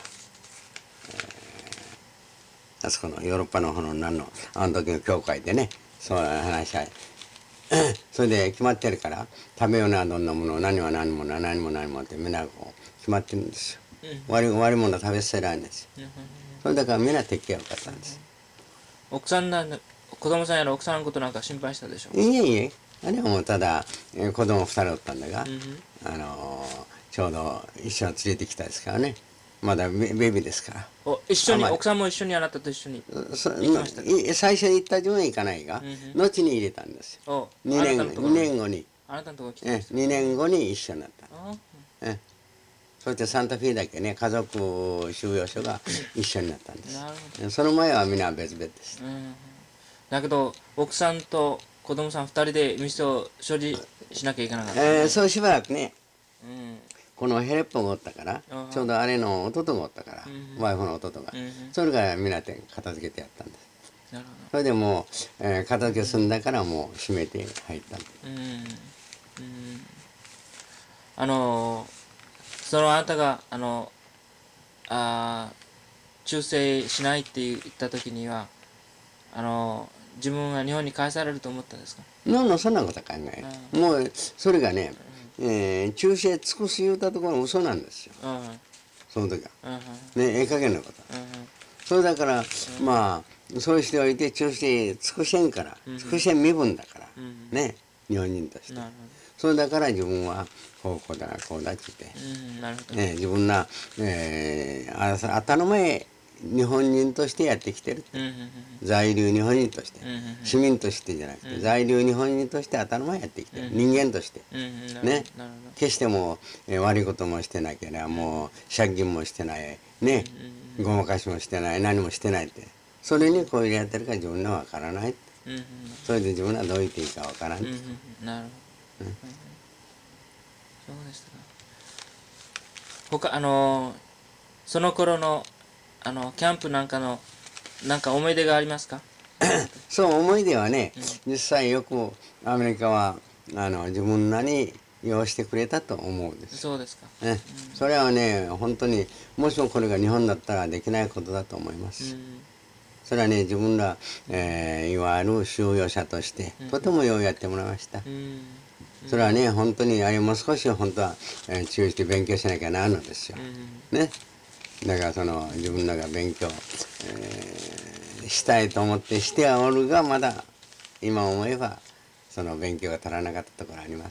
Speaker 1: あそこのヨーロッパの方の何のあの時の教会でね、そういう話し合いそれで決まってるから食べようなどんなもの何は何もな何も何もってみんなこう決まってるんですよ、悪い悪いもの食べさせられないんですよ、それだからみんな鉄器がよかったんです。
Speaker 2: 奥さんなん子供さんやら奥さんのことなんか心配したでしょ？
Speaker 1: いえいえ、あれはもうただ、えー、子供ふたりおったんだが、あのー、ちょうど一緒に連れてきたですからね、 まだベベビーですから。
Speaker 2: お一緒に、
Speaker 1: あまり
Speaker 2: 奥さんも一緒にあなたと一緒に。
Speaker 1: そ
Speaker 2: 行きましたか
Speaker 1: い最初に行った自分は行かないが、
Speaker 2: うんうん
Speaker 1: 後に入れたんですよ。
Speaker 2: お
Speaker 1: 2
Speaker 2: あな
Speaker 1: 年
Speaker 2: たのところに
Speaker 1: 二年後に、
Speaker 2: あなたのところに来て
Speaker 1: え
Speaker 2: ました。
Speaker 1: にねんごに一緒になった。
Speaker 2: あ
Speaker 1: えそしてサンタフィだけね、家族収容所が一緒になったんです
Speaker 2: なるほ。
Speaker 1: その前は皆別々でし
Speaker 2: ど、うん、だけど奥さんと子供さんふたりで店を所持しなきゃいけなかった
Speaker 1: た。
Speaker 2: ね、
Speaker 1: えーそうしばらくね、
Speaker 2: うん
Speaker 1: このヘレッポがおったから、
Speaker 2: あは
Speaker 1: ちょうどあれの弟がおったから、
Speaker 2: うん
Speaker 1: ワイフの弟が、
Speaker 2: うん
Speaker 1: それから皆で片付けてやったんです。
Speaker 2: なるほ
Speaker 1: それでもう、えー片付け済んだからもう閉めて入ったんです。
Speaker 2: ど、うんうん、あのそのあなたがあのあ忠誠しないって言った時にはあの自分は日本に返されると思ったんですか？
Speaker 1: ののそんなことは考えない、
Speaker 2: う
Speaker 1: もうそれがね、えー、忠誠尽くす言うたところの嘘なんですよ、
Speaker 2: うんうん
Speaker 1: その時は。
Speaker 2: うんうん
Speaker 1: ね、ええ加減なこと。それだから、まあそうしておいて忠誠尽くせんから、尽くせん身分だから、
Speaker 2: うん
Speaker 1: ね、日本人として。
Speaker 2: なる
Speaker 1: それだから自分はこうこうだこうだって言って、
Speaker 2: ほど、うんなるほど、
Speaker 1: ね、自分な、えー、あ当たり前日本人としてやってきてる、
Speaker 2: うんうん
Speaker 1: 在留日本人として、
Speaker 2: うんうん
Speaker 1: 市民としてじゃなくて、在留日本人として当たり前やってきてる、人間として、
Speaker 2: うんうんなるほど
Speaker 1: ね、
Speaker 2: なるほど、
Speaker 1: 決してもう、えー悪いこともしてなければもう借金もしてないね、ごまかしもしてない何もしてないって、それにこういうやってるから自分のは分からない、
Speaker 2: うんうん
Speaker 1: それで自分はどう言っていいか分からん、
Speaker 2: うんうんなるほど、うんそうでしたか。他あのその頃のあのキャンプなんかのなんか思い出がありますか？
Speaker 1: そう思い出はね、実際よくアメリカはあの自分なりに要してくれたと思うんです。
Speaker 2: そうですか。
Speaker 1: ね、それはね本当にもしもこれが日本だったらできないことだと思いま
Speaker 2: う
Speaker 1: す。
Speaker 2: ん
Speaker 1: それはね自分ら、えーいわゆる収容者としてとてもようやってもらいました。
Speaker 2: うん
Speaker 1: それはね本当にあれもう少し本当は、えー注意して勉強しなきゃなるのですよ。
Speaker 2: うん
Speaker 1: ね。だからその自分らが勉強、えーしたいと思ってしてはおるがまだ今思えばその勉強が足らなかったところあります。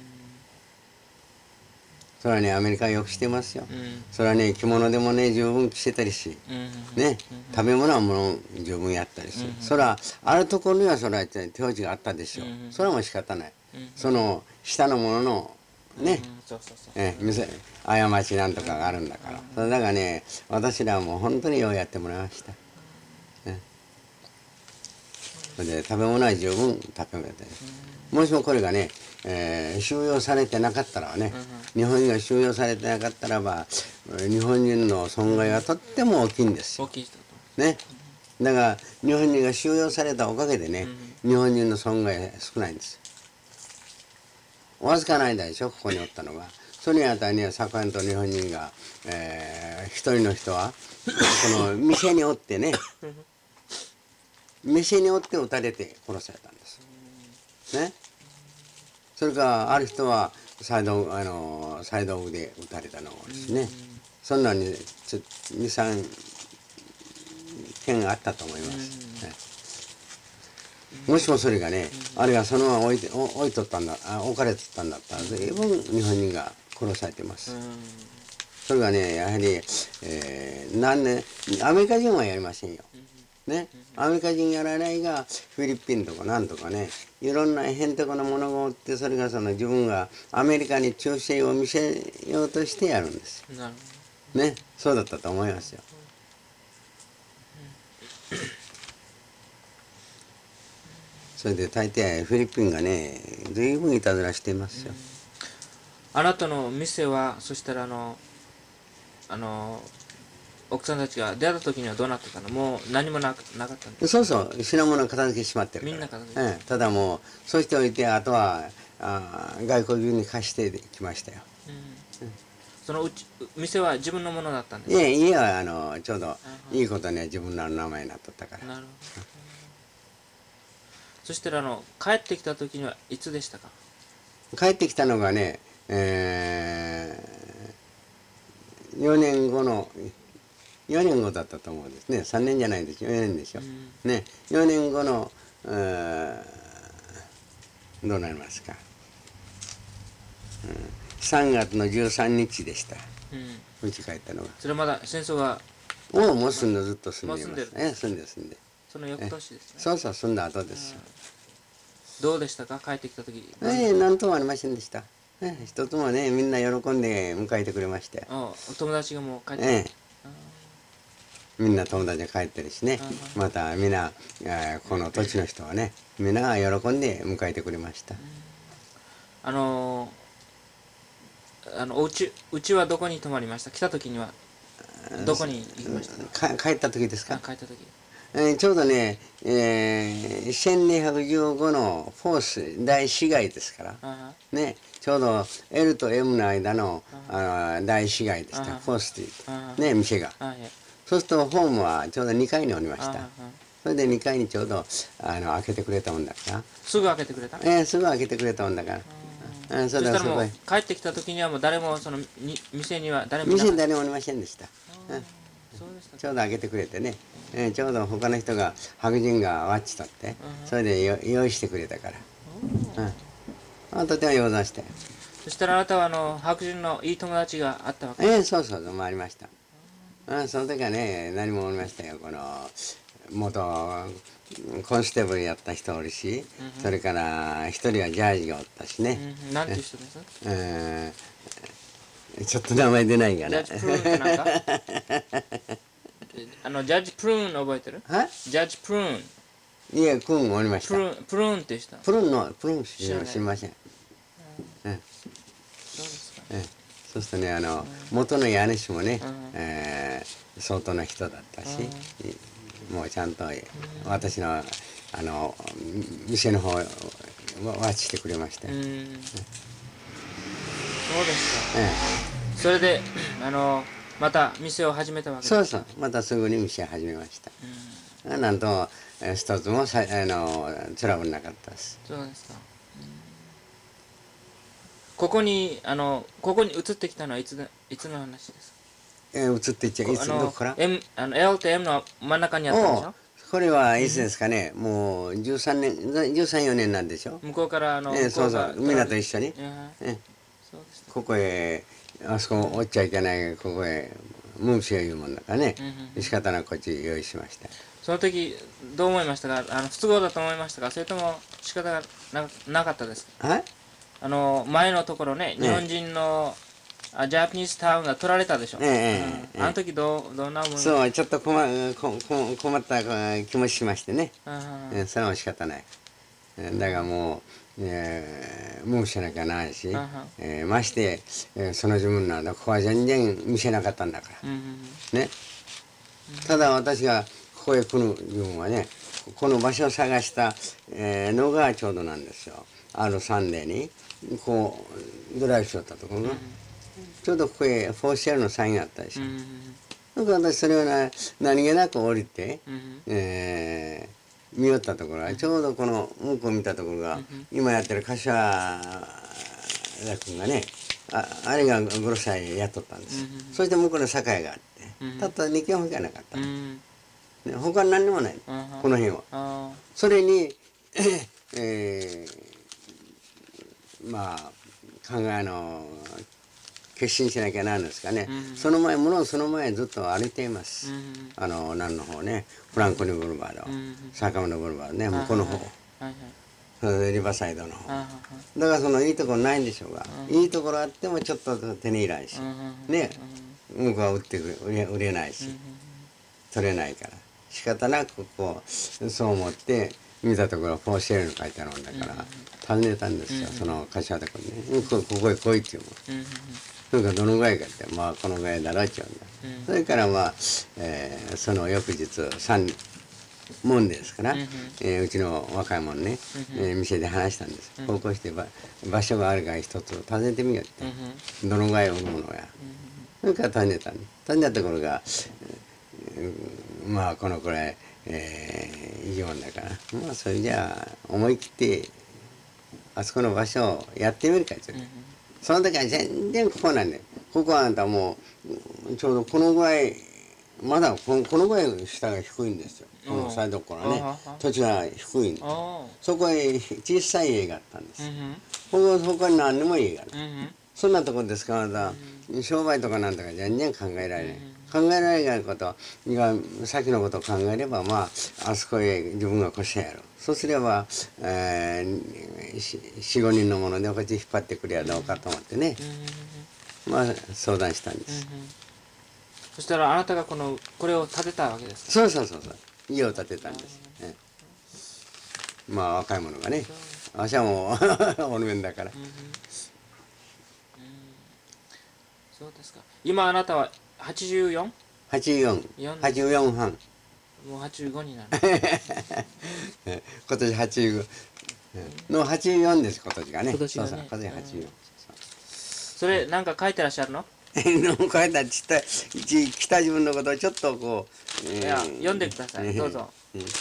Speaker 1: それはねアメリカはよくしてますよ。
Speaker 2: うん
Speaker 1: それはね着物でもね十分着せたりし、
Speaker 2: うん
Speaker 1: ね、食べ物はもう十分やったりし、それはあるところにはそれは手落ちがあったでしょう。それはもう仕方ない。その下のもののね、
Speaker 2: うんそうそうそう
Speaker 1: え店過ちなんとかがあるんだから、それだからね私らはもう本当にようやってもらいました、ね、それで食べ物は十分食べれて、もしもこれがね、えー収容されてなかったらね、日本人が収容されてなかったらば日本人の損害はとっても大きいんですよ、
Speaker 2: 大きい人と
Speaker 1: ね、だから日本人が収容されたおかげでね、日本人の損害が少ないんです。わずかな間でしょここにおったのが。それにあたりには昨年と日本人が、えー、一人の人はこの店におってね店におって撃たれて殺されたんです。ね。それからある人はサイドあのサイドオフで撃たれたのですね。そんなににさんけんあったと思います。ね、もしもそれがね、あるいはそのまま置いて置いとったんだあ置かれとったんだったら随分日本人が殺されてます。それがねやはり、えー、何年アメリカ人はやりませんよ。ね、アメリカ人やらないがフィリピンとかなんとかねいろんなへんてこなものがおって、それがその自分がアメリカに忠誠を見せようとしてやるんですよ。
Speaker 2: なる
Speaker 1: ね、そうだったと思いますよ。それで大抵フィリピンがね随分いたずらしていますよ。
Speaker 2: あなたの店はそしたらあのあの奥さんたちが出会った時にはどうなってたの？もう何もなくなかったんです。
Speaker 1: そうそう品物片付けしまってるから
Speaker 2: みんな片付け
Speaker 1: ええ、ただもうそうしておいてあとはあ外国人に貸してきましたよ。
Speaker 2: うん、そのうち店は自分のものだったんです
Speaker 1: いえ家はあのちょうどいいことには自分の名前になっとったから。
Speaker 2: なるほど。そしたらあの帰ってきた時にはいつでしたか？
Speaker 1: 帰ってきたのがね、えー、よねんごのよねんごだったと思うんですね。さんねんじゃないんですよよねんでしょ、うん、ね、よねんごの、えー、どうなりますか、うん、さんがつのじゅうさんにちでした。
Speaker 2: うん、
Speaker 1: 家帰ったのが。
Speaker 2: それまだ戦争が
Speaker 1: もうもう住んでずっと住んでい
Speaker 2: もう住んでる
Speaker 1: ます。ええ、住んで住んで。
Speaker 2: その翌年ですね。
Speaker 1: そうそう、住んだ後ですよ。
Speaker 2: どうでしたか帰ってきた時。
Speaker 1: ええ、なんともありませんでした。ええ、一つもね、みんな喜んで迎えてくれまして。
Speaker 2: あお友達がもう帰ってき
Speaker 1: ええ、
Speaker 2: た。
Speaker 1: みんな友達が帰ってるしね。またみんな、えーこの土地の人はね、みんなが喜んで迎えてくれました。
Speaker 2: あのー、あのおうちうちはどこに泊まりました？来た時にはどこに行きましたか？
Speaker 1: か帰った時ですか？
Speaker 2: あ帰った時。
Speaker 1: えーちょうどね、えー、せんにひゃくじゅうごのフォース大市街ですから、
Speaker 2: あ
Speaker 1: ね、ちょうど エル と エム の間のあの大市街でした、
Speaker 2: あ
Speaker 1: フォースという
Speaker 2: あ
Speaker 1: ね、店が。
Speaker 2: あはい
Speaker 1: そうするとホームはちょうどにかいにおりまし
Speaker 2: あ
Speaker 1: た。
Speaker 2: あ
Speaker 1: それでにかいにちょうどあの開けてくれたもんだから、
Speaker 2: すぐ開けてくれた？
Speaker 1: えー、すぐ開けてくれたもんだから、うん、そ
Speaker 2: そしたらもう
Speaker 1: れはそこへ。
Speaker 2: 帰ってきた時にはもう誰もそのに店には誰もいなかった。
Speaker 1: 店に誰もおりませんでした。うん
Speaker 2: そうでしたか。
Speaker 1: ちょうど開けてくれてね、えーちょうど他の人が白人がワッチ取って、それでよ用意してくれたから、うん、あとても用ざして、
Speaker 2: そしたらあなたはあの白人のいい友達があったわけ。
Speaker 1: えー、そうそうそう回りました。うん、その時はね何もおりましたよ。この元コンステーブルやった人おるし、それから一人はジャージがおったしね、
Speaker 2: うん、なんていう人です？
Speaker 1: うんちょっと名前出ないがな。
Speaker 2: ジャッジプルーンかなんかあのジャッジプルーン覚えてる？
Speaker 1: は
Speaker 2: ジャッジプルーン
Speaker 1: いや、クンおりました
Speaker 2: プ。ルーンプルーンっていう人。
Speaker 1: プルンの、プルン知
Speaker 2: 知らない
Speaker 1: りません。うん
Speaker 2: そうですか。
Speaker 1: ええそうするとね、あの、元の家主もね、
Speaker 2: うん
Speaker 1: えー相当な人だったし、もうちゃんと私の、あの、店の方をワッチしてくれましたよ。
Speaker 2: うんそうですか。
Speaker 1: え
Speaker 2: それであのまた店を始めたわ
Speaker 1: え
Speaker 2: けです。
Speaker 1: そうそう、またすぐに店始めました。なんとも、えー一つもさあのトラブルなかったです。
Speaker 2: そうですか。ここにあのここに移ってきたのはいつのいつの話ですか？
Speaker 1: えー移っていっちゃいつ
Speaker 2: あの
Speaker 1: どこから
Speaker 2: M あの L と M の真ん中にあったんでし
Speaker 1: おう
Speaker 2: ょ？
Speaker 1: これはいつですかね、もうじゅうさんねん、じゅうさん、よねんなんでしょ。
Speaker 2: 向こうからあの、
Speaker 1: えーそうそ
Speaker 2: 向こが
Speaker 1: う、みんなと一緒に。
Speaker 2: うん
Speaker 1: え
Speaker 2: そうですか。
Speaker 1: ここへ、あそこ落ちちゃいけない、ここへ、ムーシーいうもんだからね、仕方なくこっち用意しました。
Speaker 2: その時どう思いましたか？あの不都合だと思いましたか？それとも仕方がななかったですか？
Speaker 1: はい
Speaker 2: あの前のところね、日本人の、あジャパニーズタウンが取られたでしょ。
Speaker 1: ええええ
Speaker 2: うん
Speaker 1: ええ
Speaker 2: あの時どうどんな思いました？
Speaker 1: そう、ちょっと困ここ困った気持ちしましてね、
Speaker 2: あ
Speaker 1: えーそれは仕方ない。えーだからもう、えー、無視しなきゃないし、
Speaker 2: あは
Speaker 1: えーまして、えーその自分なんだ、ここは全然見せなかったんだから。
Speaker 2: うんうん
Speaker 1: ね。ただ私がここへ来る自分はね、この場所を探した、えーのがちょうどなんですよ。あるサンデーに、こう、ドライブしよったところが、ちょうどここへフォーシェルのサインがあったでしょ。
Speaker 2: うんうん
Speaker 1: だから私それをな何気なく降りて、
Speaker 2: うんうん
Speaker 1: えー見よったところは、ちょうどこの向こう見たところが、今やってる柏田君がね、ああれがゴロサイやっとったんですよ。そして向こうの境があって、たったに軒ほどしかなかった
Speaker 2: う。ん
Speaker 1: ね他に何にもない、
Speaker 2: あは
Speaker 1: この辺は。
Speaker 2: あ
Speaker 1: それに、えーまあ、考えの、決心しなきゃなんですかね、
Speaker 2: うん
Speaker 1: その前、ものその前ずっと歩いていま
Speaker 2: う
Speaker 1: す。
Speaker 2: ん
Speaker 1: あの、何の方ね、フランコニブルバード、
Speaker 2: うん
Speaker 1: 坂本ブルバードね、向こうの方、
Speaker 2: はいはい
Speaker 1: それでリバーサイドの方。
Speaker 2: あはは
Speaker 1: だからそのいいところないんでしょうが、いいところあってもちょっと手に入らんし、
Speaker 2: うんうん
Speaker 1: ね、向こうは売ってくれ売れ売れないし、取れないから、仕方なくこう、そう思って見たところ、フォーシェルに書いてあるんだから、尋ねたんですよ、その柏田君ね、うんこここへ来いっていうもん。
Speaker 2: うんうん
Speaker 1: それからどのぐらいかって、まあこのぐらいだろうって言うんだ。
Speaker 2: うん
Speaker 1: それからまあ、えーその翌日、三もんですから、
Speaker 2: うんうん
Speaker 1: えーうちの若いもんね、えー店で話したんです。こうこうしてば場所があるから一つ訪ねてみようって。
Speaker 2: うん
Speaker 1: どのぐらい売るものや。それから訪ねたんで、訪ねたところが、えーまあこのくらい、えーいいもんだから、まあそれじゃあ思い切ってあそこの場所をやってみるかって言って。その時は全然ここなんで、ここはあんたもうちょうどこのぐらい、まだこのこのぐらい下が低いんですよ。このサイドからね、土地が低いんで、
Speaker 2: あ
Speaker 1: そこへ小さい家があったんです。
Speaker 2: うんうん
Speaker 1: ここそこに何にも家がない。
Speaker 2: うんうん
Speaker 1: そんなところですから、 商売とかなんとか全然考えられない、考えられないことが先のことを考えれば、まああそこへ自分が越してやる、そうすれば、えー、よんごにんのものでこっち引っ張ってくればどうかと思ってね、まあ相談したんです。
Speaker 2: そしたらあなたがこのこれを建てたわけですか。
Speaker 1: そうそうそうそう、家を建てたんです、ええ、まあ若い者がね、私はもうおる面だから、
Speaker 2: そうですか。今あなたははちじゅうよん？
Speaker 1: はちじゅうよん、はちじゅうよんはん、
Speaker 2: もうはちじゅうごになる。
Speaker 1: 今年はちじゅうのはちじゅうよんです、今年がね。
Speaker 2: 今年がね。
Speaker 1: そうそう、今年はちじゅうよん。
Speaker 2: それなんか書いてらっしゃるの？
Speaker 1: の書いたちった一来た自分のことをちょっとこう、
Speaker 2: いや読んでください、どうぞ。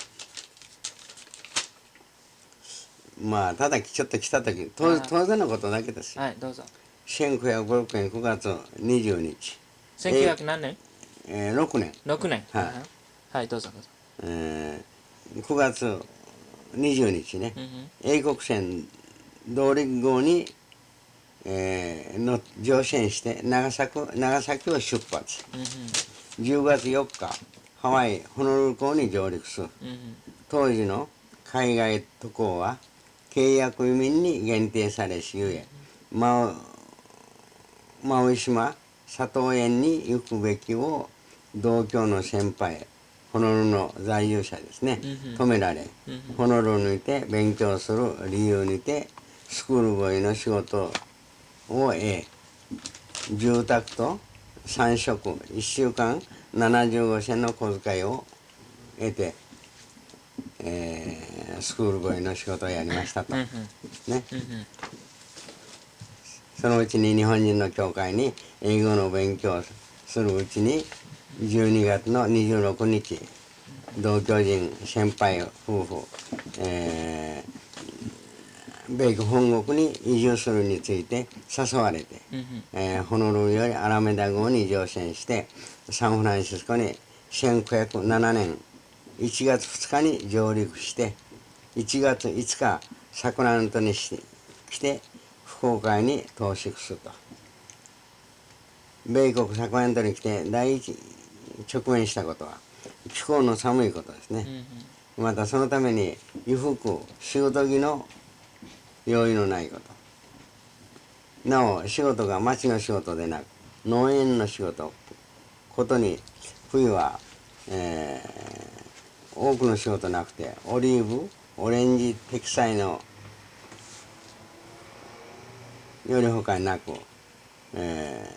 Speaker 1: まあただちょっと来た時当当然のことだけですよ。
Speaker 2: はい、どうぞ。
Speaker 1: せんきゅうひゃくごじゅうろくねんくがつにじゅうにち。
Speaker 2: せんきゅうひゃく何年？
Speaker 1: えー、ろくねん。
Speaker 2: ろくねん。
Speaker 1: はい。
Speaker 2: はい、どうぞどうぞ。
Speaker 1: えー、くがつにじゅうにちね、英国船動力号に、えー、の乗船して長崎長崎を出発、じゅうがつよっかハワイホノルル港に上陸する、当時の海外渡航は契約移民に限定されしゆえ、マウイ島佐藤園に行くべきを同郷の先輩ホノルルの在住者ですね、止められ、ホノルルにて勉強する理由にてスクールボーイの仕事を得、住宅とさん食いっしゅうかんななじゅうごせんの小遣いを得て、えー、スクールボーイの仕事をやりましたと、ね、そのうちに日本人の教会に英語の勉強をするうちにじゅうにがつのにじゅうろくにち同居人先輩夫婦、えー、米国本国に移住するについて誘われて、えー、ホノルルよりアラメダ号に乗船してサンフランシスコにせんきゅうひゃくななねんいちがつふつかに上陸していちがついつかサクラメントに来て福岡に到着すると。米国サクラメントに来て第一直面したことは気候の寒いことですね、うん、またそのために衣服仕事着の用意のないこと、なお仕事が町の仕事でなく農園の仕事ことに冬は、えー、多くの仕事なくてオリーブオレンジテキサイのよりほかになく、え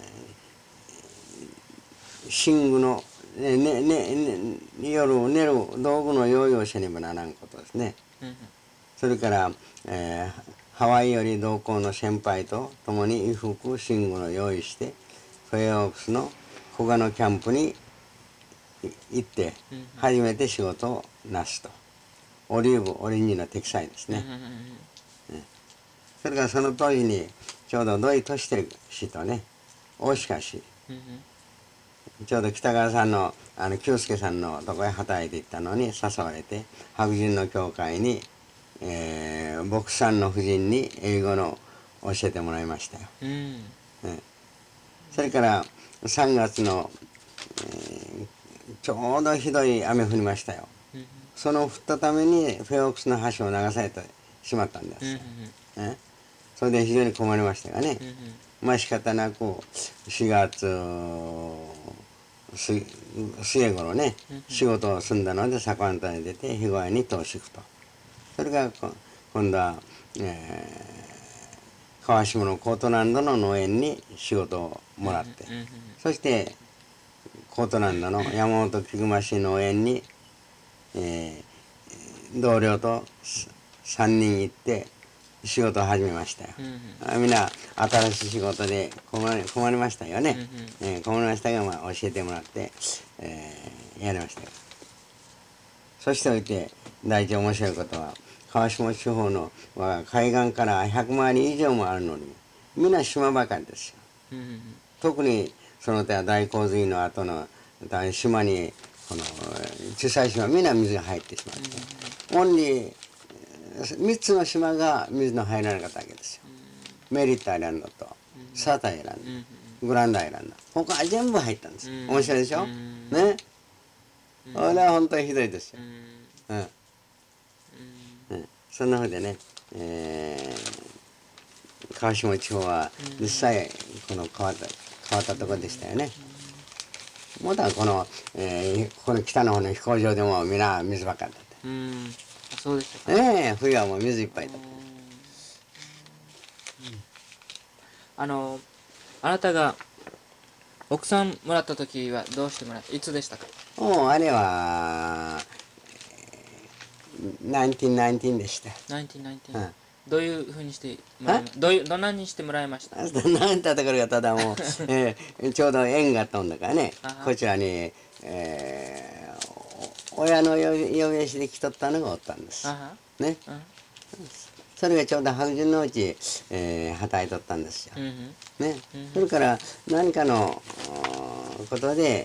Speaker 1: ー、寝具のねねねね、夜寝る道具の用意をせねばならんことですね、うん、それから、えー、ハワイより同行の先輩と共に衣服寝具の用意してフェアオークスの小賀のキャンプに行って初めて仕事をなすと、オリーブオレンジのテキサイですね、うん、それからその当時にちょうど土井俊輝氏とね大鹿氏、うん、ちょうど北川さんのあの久助さんのとこへ働いていったのに誘われて白人の教会に、えー、牧師さんの夫人に英語の教えてもらいましたよ、うんうん、それからさんがつの、えー、ちょうどひどい雨降りましたよ、うん、その降ったためにフェオックスの橋を流されてしまったんです、うん、それで非常に困りましたがね、うん、まあ仕方なくしがつ末頃ね、うん、仕事を済んだのでサクラメントに出て日小屋に到着と、それが今度は、えー、川下のコートランドの農園に仕事をもらって、うん、そしてコートランドの山本菊間市農園に、えー、同僚とさんにん行って仕事を始めましたよ、うん、みんな新しい仕事で困り、困りましたよね、うんえー、困りましたが、まあ、教えてもらって、えー、やりましたよ。そしておいて第一面白いことは川下地方の海岸からひゃくマイル以上もあるのにみんな島ばかりですよ、うん、特にその他大洪水の後の島にこの小さい島はみんな水が入ってしまって、うん、オンリーみっつの島が水の入らなかったわけですよ、うん、メリットアイランドとサーターアイランド、うん、 グランドアイランド。他は全部入ったんですよ。
Speaker 2: うん
Speaker 1: 面白いでしょ、
Speaker 2: うん
Speaker 1: ね。
Speaker 2: うん
Speaker 1: これは本当にひどいですよ。
Speaker 2: うん
Speaker 1: うんうん、そんなふうでね、えー、川下地方は実際この変わった変わったところでしたよね。またこの、えー、ここの北の方の飛行場でも皆水ばっかりだった。
Speaker 2: うんそうでしたか。
Speaker 1: ええ、冬はもう水いっぱいだった。
Speaker 2: あのあなたが奥さんもらった時はどうしてもらったいつでしたか？
Speaker 1: もうあれはせんきゅうひゃくじゅうきゅうでした。
Speaker 2: せんきゅうひゃくきゅうじゅうきゅう、
Speaker 1: うん
Speaker 2: どういうふうにしてもらいまどういうどんなにしてもらいました？
Speaker 1: なんだところがただもう、えー、ちょうど縁が飛んだからね
Speaker 2: あは
Speaker 1: こちらに、えー、親の呼び出しで来とったのがおったんです
Speaker 2: あは
Speaker 1: ね。
Speaker 2: うん
Speaker 1: それがちょうど白人のうち、えー、働いとったんですよ、
Speaker 2: うんうん
Speaker 1: ね
Speaker 2: うん
Speaker 1: それから何かのおことで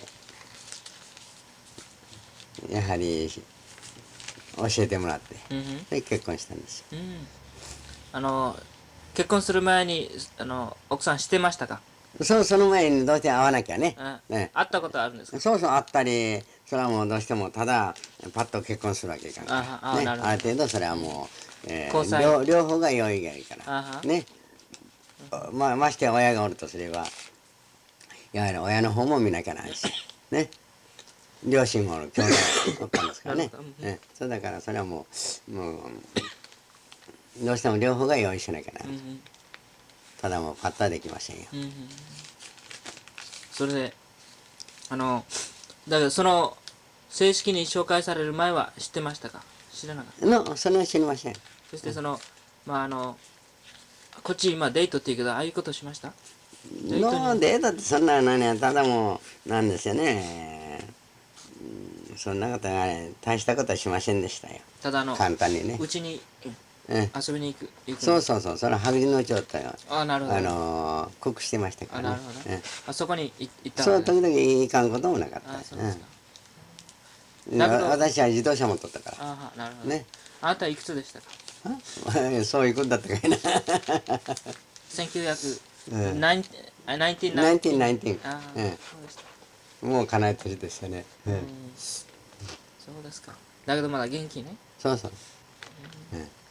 Speaker 1: やはり教えてもらって
Speaker 2: うんうん
Speaker 1: で結婚したんですよ。
Speaker 2: うんあの結婚する前にあの奥さん知ってましたか？
Speaker 1: そうその前にどうして会わなきゃね。
Speaker 2: あ
Speaker 1: ね
Speaker 2: 会ったことあるんですか？
Speaker 1: そうそう会ったりそれはもうどうしてもただパッと結婚するわけいかんか
Speaker 2: あ
Speaker 1: ら
Speaker 2: あなるほど
Speaker 1: ねある程度それはもう、え
Speaker 2: 交際
Speaker 1: ー両両方が用意がいいか
Speaker 2: あは
Speaker 1: らねまあましてや親がおるとすればやはり親の方も見なきゃないしね両親もおる兄弟おったんですからね
Speaker 2: なるほどうん
Speaker 1: ねそうだからそれはもうもうどうしても両方が用意しなきゃな
Speaker 2: うんう
Speaker 1: い
Speaker 2: ん
Speaker 1: ただもうパッとはできませんよ。
Speaker 2: うんうんそれであのだけどその正式に紹介される前は知ってましたか？知らなかった。
Speaker 1: のそれは知りません。
Speaker 2: そしてそのまああのこっち今デートっていうけどああいうことしました？デートに
Speaker 1: のデートってそんなのねただもうなんですよね、うん、そんなことはね大したことはしませんでしたよ
Speaker 2: ただあの
Speaker 1: 簡単にね
Speaker 2: うちに
Speaker 1: え
Speaker 2: 遊びに行く行く
Speaker 1: そうそうそうそれは白人のうちおったよ
Speaker 2: あなるほど
Speaker 1: あのーコックしてましたからね
Speaker 2: あなるほど
Speaker 1: え
Speaker 2: あそこに行行った
Speaker 1: そう
Speaker 2: のね
Speaker 1: 時々いかんこともなかった
Speaker 2: あそうですか
Speaker 1: うん
Speaker 2: だけど
Speaker 1: 私は自動車持っとったか
Speaker 2: あはなるほど
Speaker 1: ね
Speaker 2: あなたいくつでしたか？
Speaker 1: らそういうことだったかいな
Speaker 2: せんきゅうひゃく
Speaker 1: うん
Speaker 2: ナインあナインティーン
Speaker 1: ナインティーンナインティーン
Speaker 2: あ
Speaker 1: ええ
Speaker 2: そうでした
Speaker 1: もう叶え年でしたね、うん
Speaker 2: うんそうですかだけどまだ元気ね
Speaker 1: そうそう、うん